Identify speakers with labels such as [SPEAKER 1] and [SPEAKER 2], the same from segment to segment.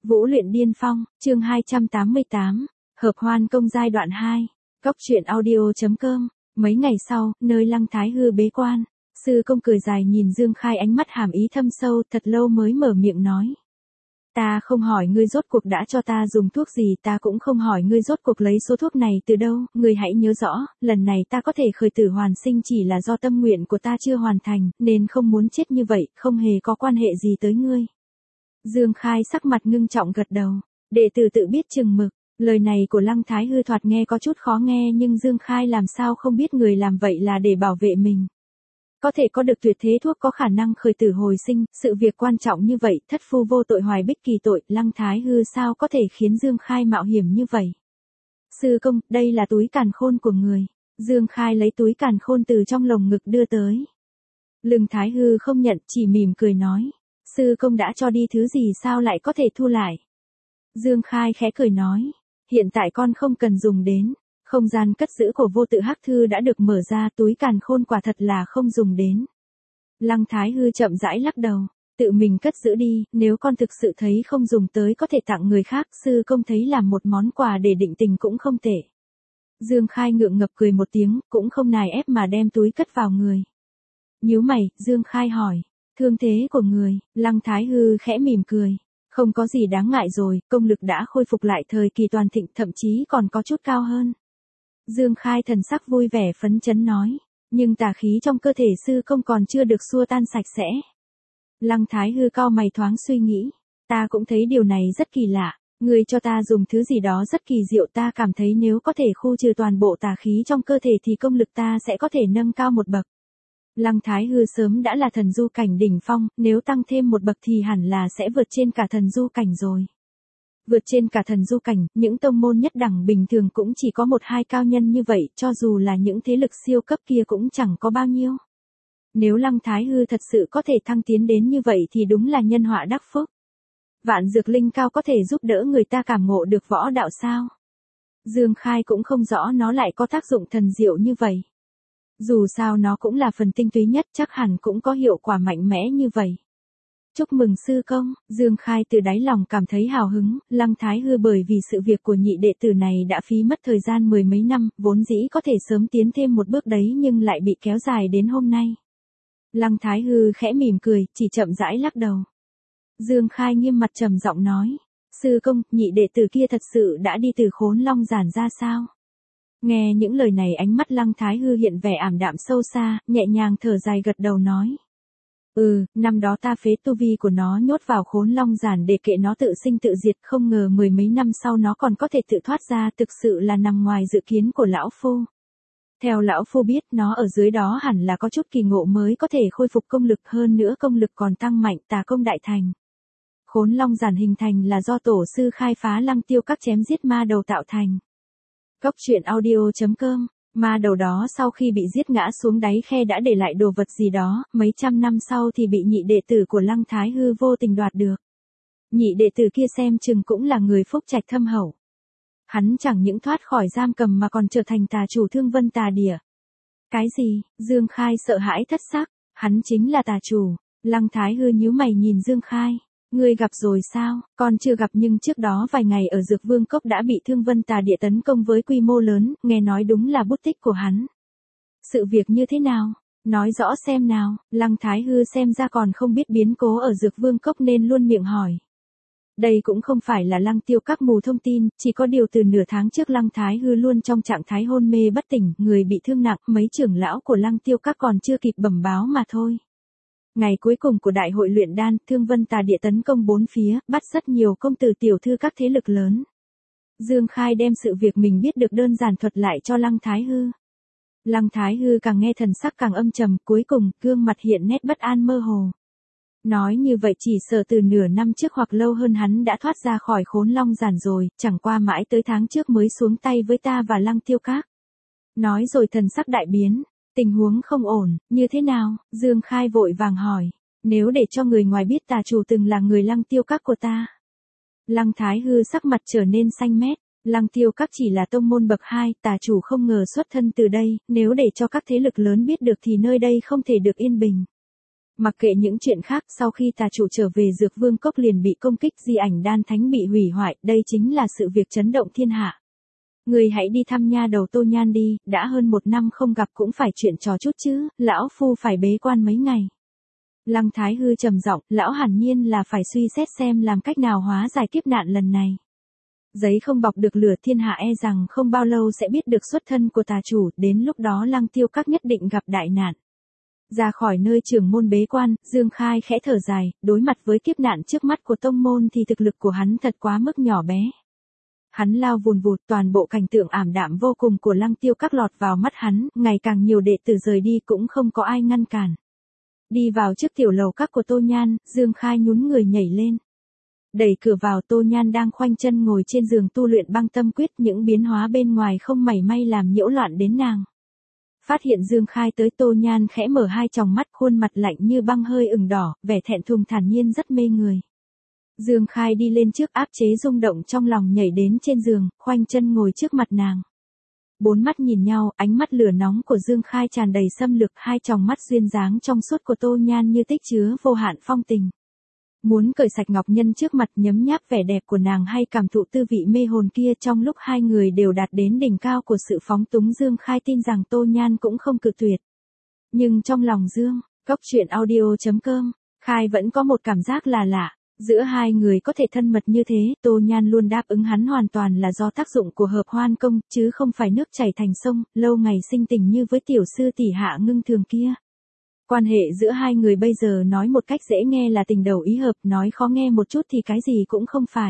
[SPEAKER 1] Vũ luyện điên phong, chương 288, hợp hoan công giai đoạn 2, Cóc truyện audio.com. Mấy ngày sau, nơi Lăng Thái Hư bế quan, sư công cười dài nhìn Dương Khai, ánh mắt hàm ý thâm sâu, thật lâu mới mở miệng nói. Ta không hỏi ngươi rốt cuộc đã cho ta dùng thuốc gì, ta cũng không hỏi ngươi rốt cuộc lấy số thuốc này từ đâu, ngươi hãy nhớ rõ, lần này ta có thể khởi tử hoàn sinh chỉ là do tâm nguyện của ta chưa hoàn thành, nên không muốn chết như vậy, không hề có quan hệ gì tới ngươi. Dương Khai sắc mặt ngưng trọng gật đầu, đệ tử tự biết chừng mực. Lời này của Lăng Thái Hư thoạt nghe có chút khó nghe, nhưng Dương Khai làm sao không biết người làm vậy là để bảo vệ mình. Có thể có được tuyệt thế thuốc có khả năng khởi tử hồi sinh, sự việc quan trọng như vậy, thất phu vô tội hoài bích kỳ tội, Lăng Thái Hư sao có thể khiến Dương Khai mạo hiểm như vậy. Sư công, đây là túi càn khôn của người. Dương Khai lấy túi càn khôn từ trong lồng ngực đưa tới. Lăng Thái Hư không nhận, chỉ mỉm cười nói. Sư công đã cho đi thứ gì sao lại có thể thu lại. Dương Khai khẽ cười nói. Hiện tại con không cần dùng đến. Không gian cất giữ của vô tự hắc thư đã được mở ra, túi càn khôn quả thật là không dùng đến. Lăng Thái Hư chậm rãi lắc đầu. Tự mình cất giữ đi, nếu con thực sự thấy không dùng tới có thể tặng người khác, sư công thấy làm một món quà để định tình cũng không tệ. Dương Khai ngượng ngập cười một tiếng, cũng không nài ép mà đem túi cất vào người. Nhíu mày, Dương Khai hỏi. Thương thế của người, Lăng Thái Hư khẽ mỉm cười. Không có gì đáng ngại rồi, công lực đã khôi phục lại thời kỳ toàn thịnh, thậm chí còn có chút cao hơn. Dương Khai thần sắc vui vẻ phấn chấn nói, nhưng tà khí trong cơ thể sư công còn chưa được xua tan sạch sẽ. Lăng Thái Hư cau mày thoáng suy nghĩ, ta cũng thấy điều này rất kỳ lạ, người cho ta dùng thứ gì đó rất kỳ diệu, ta cảm thấy nếu có thể khu trừ toàn bộ tà khí trong cơ thể thì công lực ta sẽ có thể nâng cao một bậc. Lăng Thái Hư sớm đã là thần du cảnh đỉnh phong, nếu tăng thêm một bậc thì hẳn là sẽ vượt trên cả thần du cảnh rồi. Vượt trên cả thần du cảnh, những tông môn nhất đẳng bình thường cũng chỉ có một hai cao nhân như vậy, cho dù là những thế lực siêu cấp kia cũng chẳng có bao nhiêu. Nếu Lăng Thái Hư thật sự có thể thăng tiến đến như vậy thì đúng là nhân họa đắc phúc. Vạn dược linh cao có thể giúp đỡ người ta cảm ngộ được võ đạo sao? Dương Khai cũng không rõ nó lại có tác dụng thần diệu như vậy. Dù sao nó cũng là phần tinh túy nhất, chắc hẳn cũng có hiệu quả mạnh mẽ như vậy. Chúc mừng sư công, Dương Khai từ đáy lòng cảm thấy hào hứng, Lăng Thái Hư bởi vì sự việc của nhị đệ tử này đã phí mất thời gian mười mấy năm, vốn dĩ có thể sớm tiến thêm một bước đấy nhưng lại bị kéo dài đến hôm nay. Lăng Thái Hư khẽ mỉm cười, chỉ chậm rãi lắc đầu. Dương Khai nghiêm mặt trầm giọng nói, sư công, nhị đệ tử kia thật sự đã đi từ Khốn Long Giản ra sao? Nghe những lời này ánh mắt Lăng Thái Hư hiện vẻ ảm đạm sâu xa, nhẹ nhàng thở dài gật đầu nói. Năm đó ta phế tu vi của nó nhốt vào Khốn Long Giản để kệ nó tự sinh tự diệt, không ngờ mười mấy năm sau nó còn có thể tự thoát ra, thực sự là nằm ngoài dự kiến của lão phu. Theo lão phu biết, nó ở dưới đó hẳn là có chút kỳ ngộ mới có thể khôi phục công lực, hơn nữa công lực còn tăng mạnh, tà công đại thành. Khốn Long Giản hình thành là do tổ sư khai phá Lăng Tiêu Các chém giết ma đầu tạo thành. Cóc truyện audio.com. Ma đầu đó sau khi bị giết ngã xuống đáy khe đã để lại đồ vật gì đó, mấy trăm năm sau thì bị nhị đệ tử của Lăng Thái Hư vô tình đoạt được. Nhị đệ tử kia xem chừng cũng là người phúc trạch thâm hậu. Hắn chẳng những thoát khỏi giam cầm mà còn trở thành tà chủ Thương Vân Tà Địa. Cái gì? Dương Khai sợ hãi thất sắc, hắn chính là tà chủ. Lăng Thái Hư nhíu mày nhìn Dương Khai. Ngươi gặp rồi sao? Con chưa gặp nhưng trước đó vài ngày ở Dược Vương Cốc đã bị Thương Vân Tà Địa tấn công với quy mô lớn, nghe nói đúng là bút tích của hắn. Sự việc như thế nào? Nói rõ xem nào. Lăng Thái Hư xem ra còn không biết biến cố ở Dược Vương Cốc nên luôn miệng hỏi. Đây cũng không phải là Lăng Tiêu Các mù thông tin, chỉ có điều từ nửa tháng trước Lăng Thái Hư luôn trong trạng thái hôn mê bất tỉnh, người bị thương nặng, mấy trưởng lão của Lăng Tiêu Các còn chưa kịp bẩm báo mà thôi. Ngày cuối cùng của đại hội luyện đan, Thương Vân Tà Địa tấn công bốn phía, bắt rất nhiều công tử tiểu thư các thế lực lớn. Dương Khai đem sự việc mình biết được đơn giản thuật lại cho Lăng Thái Hư. Lăng Thái Hư càng nghe thần sắc càng âm trầm, cuối cùng, gương mặt hiện nét bất an mơ hồ. Nói như vậy chỉ sợ từ nửa năm trước hoặc lâu hơn hắn đã thoát ra khỏi Khốn Long Giản rồi, chẳng qua mãi tới tháng trước mới xuống tay với ta và Lăng Tiêu Các. Nói rồi thần sắc đại biến. Tình huống không ổn, như thế nào? Dương Khai vội vàng hỏi. Nếu để cho người ngoài biết tà chủ từng là người Lăng Tiêu Các của ta. Lăng Thái Hư sắc mặt trở nên xanh mét. Lăng Tiêu Các chỉ là tông môn bậc 2, tà chủ không ngờ xuất thân từ đây, nếu để cho các thế lực lớn biết được thì nơi đây không thể được yên bình. Mặc kệ những chuyện khác, sau khi tà chủ trở về Dược Vương Cốc liền bị công kích, di ảnh đan thánh bị hủy hoại, đây chính là sự việc chấn động thiên hạ. Người hãy đi thăm nha đầu Tô Nhan đi, đã hơn 1 năm không gặp cũng phải chuyện trò chút chứ, lão phu phải bế quan mấy ngày. Lăng Thái Hư trầm giọng, lão hẳn nhiên là phải suy xét xem làm cách nào hóa giải kiếp nạn lần này. Giấy không bọc được lửa, thiên hạ e rằng không bao lâu sẽ biết được xuất thân của tà chủ, đến lúc đó Lăng Tiêu Các nhất định gặp đại nạn. Ra khỏi nơi trưởng môn bế quan, Dương Khai khẽ thở dài, đối mặt với kiếp nạn trước mắt của tông môn thì thực lực của hắn thật quá mức nhỏ bé. Hắn lao vùn vụt, toàn bộ cảnh tượng ảm đạm vô cùng của Lăng Tiêu Các lọt vào mắt hắn, ngày càng nhiều đệ tử rời đi cũng không có ai ngăn cản. Đi vào trước tiểu lầu các của Tô Nhan, Dương Khai nhún người nhảy lên. Đẩy cửa vào, Tô Nhan đang khoanh chân ngồi trên giường tu luyện băng tâm quyết, những biến hóa bên ngoài không mảy may làm nhiễu loạn đến nàng. Phát hiện Dương Khai tới, Tô Nhan khẽ mở hai tròng mắt, khuôn mặt lạnh như băng hơi ửng đỏ, vẻ thẹn thùng thản nhiên rất mê người. Dương Khai đi lên trước, áp chế rung động trong lòng, nhảy đến trên giường, khoanh chân ngồi trước mặt nàng. 4 mắt nhìn nhau, ánh mắt lửa nóng của Dương Khai tràn đầy xâm lược, hai tròng mắt duyên dáng trong suốt của Tô Nhan như tích chứa vô hạn phong tình. Muốn cởi sạch ngọc nhân trước mặt, nhấm nháp vẻ đẹp của nàng hay cảm thụ tư vị mê hồn kia, trong lúc hai người đều đạt đến đỉnh cao của sự phóng túng, Dương Khai tin rằng Tô Nhan cũng không cự tuyệt. Nhưng trong lòng Dương, Cốc Truyện Audio.com, Khai vẫn có một cảm giác là lạ. Giữa hai người có thể thân mật như thế, Tô Nhan luôn đáp ứng hắn hoàn toàn là do tác dụng của hợp hoan công, chứ không phải nước chảy thành sông, lâu ngày sinh tình như với tiểu sư tỷ Hạ Ngưng Thường kia. Quan hệ giữa hai người bây giờ nói một cách dễ nghe là tình đầu ý hợp, nói khó nghe một chút thì cái gì cũng không phải.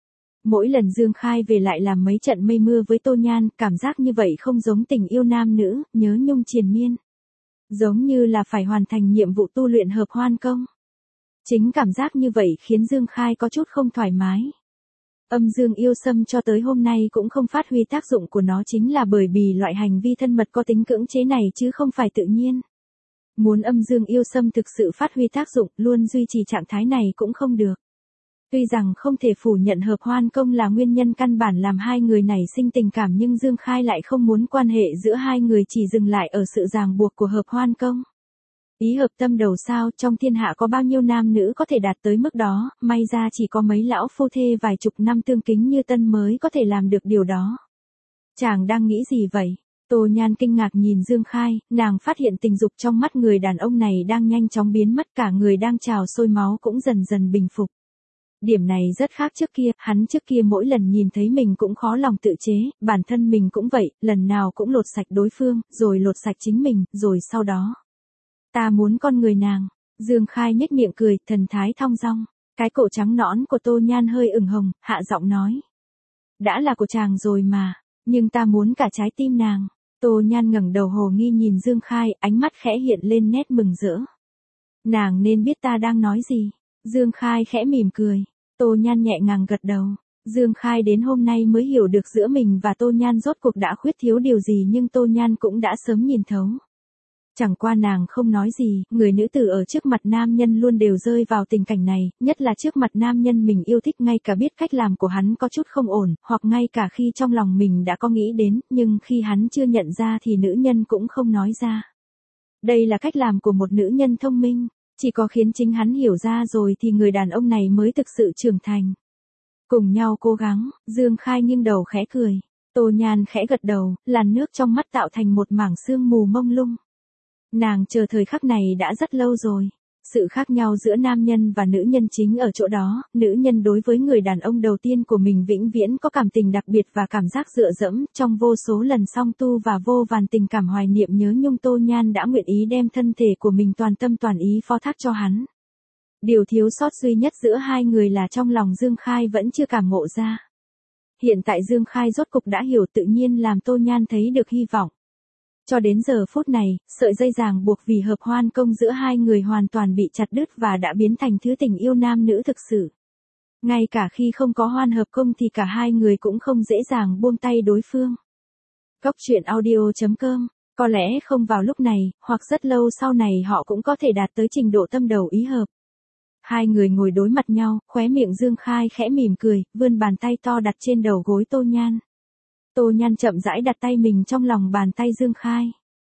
[SPEAKER 1] Mỗi lần Dương Khai về lại làm mấy trận mây mưa với Tô Nhan, cảm giác như vậy không giống tình yêu nam nữ, nhớ nhung triền miên. Giống như là phải hoàn thành nhiệm vụ tu luyện hợp hoan công. Chính cảm giác như vậy khiến Dương Khai có chút không thoải mái. Âm dương yêu xâm cho tới hôm nay cũng không phát huy tác dụng của nó chính là bởi vì loại hành vi thân mật có tính cưỡng chế này chứ không phải tự nhiên. Muốn âm dương yêu xâm thực sự phát huy tác dụng, luôn duy trì trạng thái này cũng không được. Tuy rằng không thể phủ nhận hợp hoan công là nguyên nhân căn bản làm hai người này sinh tình cảm, nhưng Dương Khai lại không muốn quan hệ giữa hai người chỉ dừng lại ở sự ràng buộc của hợp hoan công. Ý hợp tâm đầu sao, trong thiên hạ có bao nhiêu nam nữ có thể đạt tới mức đó, may ra chỉ có mấy lão phu thê vài chục năm tương kính như tân mới có thể làm được điều đó. Chàng đang nghĩ gì vậy? Tô Nhan kinh ngạc nhìn Dương Khai, nàng phát hiện tình dục trong mắt người đàn ông này đang nhanh chóng biến mất, cả người đang trào sôi máu cũng dần dần bình phục. Điểm này rất khác trước kia, hắn trước kia mỗi lần nhìn thấy mình cũng khó lòng tự chế, bản thân mình cũng vậy, lần nào cũng lột sạch đối phương, rồi lột sạch chính mình, rồi sau đó. Ta muốn con người nàng. Dương Khai nhếch miệng cười, thần thái thong dong. Cái cổ trắng nõn của Tô Nhan hơi ửng hồng, hạ giọng nói. Đã là của chàng rồi mà, nhưng ta muốn cả trái tim nàng. Tô Nhan ngẩng đầu hồ nghi nhìn Dương Khai, ánh mắt khẽ hiện lên nét mừng rỡ. Nàng nên biết ta đang nói gì. Dương Khai khẽ mỉm cười. Tô Nhan nhẹ nhàng gật đầu. Dương Khai đến hôm nay mới hiểu được giữa mình và Tô Nhan rốt cuộc đã khuyết thiếu điều gì, nhưng Tô Nhan cũng đã sớm nhìn thấu. Chẳng qua nàng không nói gì, người nữ tử ở trước mặt nam nhân luôn đều rơi vào tình cảnh này, nhất là trước mặt nam nhân mình yêu thích, ngay cả biết cách làm của hắn có chút không ổn, hoặc ngay cả khi trong lòng mình đã có nghĩ đến, nhưng khi hắn chưa nhận ra thì nữ nhân cũng không nói ra. Đây là cách làm của một nữ nhân thông minh, chỉ có khiến chính hắn hiểu ra rồi thì người đàn ông này mới thực sự trưởng thành. Cùng nhau cố gắng, Dương Khai nghiêng đầu khẽ cười. Tô Nhan khẽ gật đầu, làn nước trong mắt tạo thành một mảng sương mù mông lung. Nàng chờ thời khắc này đã rất lâu rồi. Sự khác nhau giữa nam nhân và nữ nhân chính ở chỗ đó, nữ nhân đối với người đàn ông đầu tiên của mình vĩnh viễn có cảm tình đặc biệt và cảm giác dựa dẫm, trong vô số lần song tu và vô vàn tình cảm hoài niệm nhớ nhung, Tô Nhan đã nguyện ý đem thân thể của mình toàn tâm toàn ý phó thác cho hắn. Điều thiếu sót duy nhất giữa hai người là trong lòng Dương Khai vẫn chưa cảm ngộ ra. Hiện tại Dương Khai rốt cục đã hiểu, tự nhiên làm Tô Nhan thấy được hy vọng. Cho đến giờ phút này, sợi dây ràng buộc vì hợp hoan công giữa hai người hoàn toàn bị chặt đứt và đã biến thành thứ tình yêu nam nữ thực sự. Ngay cả khi không có hoan hợp công thì cả hai người cũng không dễ dàng buông tay đối phương. Cốc Truyện Audio.com, có lẽ không vào lúc này, hoặc rất lâu sau này họ cũng có thể đạt tới trình độ tâm đầu ý hợp. Hai người ngồi đối mặt nhau, khóe miệng Dương Khai khẽ mỉm cười, vươn bàn tay to đặt trên đầu gối Tô Nhan. Tô Nhan chậm rãi đặt tay mình trong lòng bàn tay Dương Khai.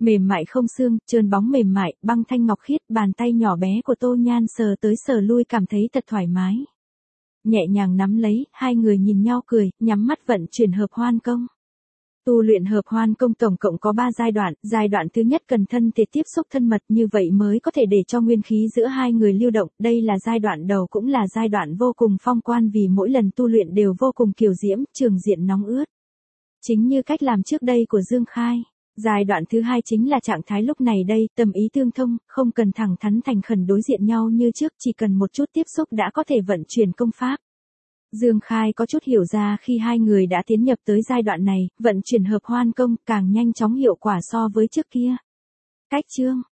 [SPEAKER 1] Mềm mại không xương, trơn bóng mềm mại, băng thanh ngọc khiết, bàn tay nhỏ bé của Tô Nhan sờ tới sờ lui cảm thấy thật thoải mái. Nhẹ nhàng nắm lấy, hai người nhìn nhau cười, nhắm mắt vận chuyển hợp hoan công. Tu luyện hợp hoan công tổng cộng có 3 giai đoạn thứ nhất cần thân thể tiếp xúc thân mật như vậy mới có thể để cho nguyên khí giữa hai người lưu động, đây là giai đoạn đầu cũng là giai đoạn vô cùng phong quan vì mỗi lần tu luyện đều vô cùng kiều diễm, trường diện nóng ướt. Chính như cách làm trước đây của Dương Khai. Giai đoạn thứ hai chính là trạng thái lúc này đây, tâm ý tương thông, không cần thẳng thắn thành khẩn đối diện nhau như trước, chỉ cần một chút tiếp xúc đã có thể vận chuyển công pháp. Dương Khai có chút hiểu ra khi hai người đã tiến nhập tới giai đoạn này, vận chuyển hợp hoan công càng nhanh chóng hiệu quả so với trước kia. Cách chương